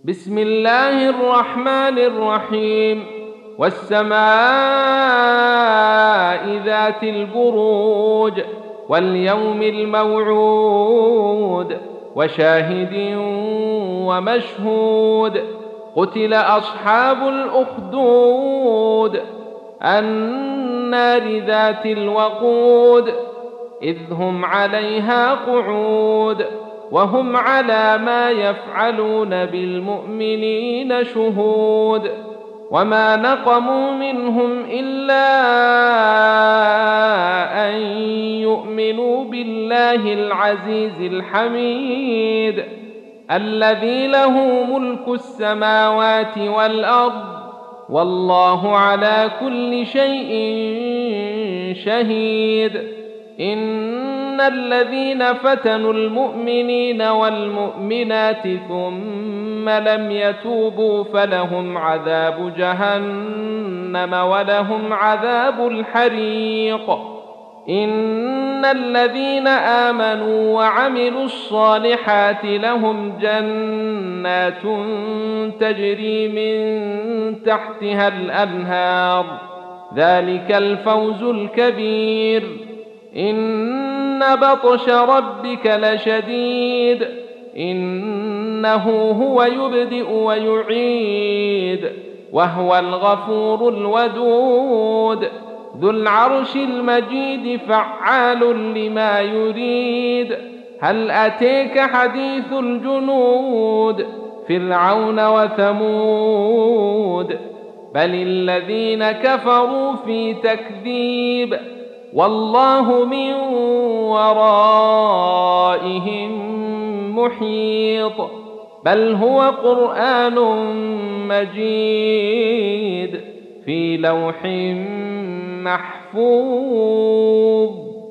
بسم الله الرحمن الرحيم. والسماء ذات البروج واليوم الموعود وشاهد ومشهود. قتل أصحاب الأخدود النار ذات الوقود إذ هم عليها قعود وهم على ما يفعلون بالمؤمنين شهود. وما نقموا منهم إلا أن يؤمنوا بالله العزيز الحميد الذي له ملك السماوات والأرض والله على كل شيء شهيد. إن الذين فتنوا المؤمنين والمؤمنات ثم لم يتوبوا فلهم عذاب جهنم ولهم عذاب الحريق. إن الذين آمنوا وعملوا الصالحات لهم جنات تجري من تحتها الأنهار ذلك الفوز الكبير. إن بطش ربك لشديد إنه هو يبدئ ويعيد وهو الغفور الودود ذو العرش المجيد فعال لما يريد. هل أتيك حديث الجنود فرعون وثمود بل الذين كفروا في تكذيب والله من ورائهم محيط. بل هو قرآن مجيد في لوح محفوظ.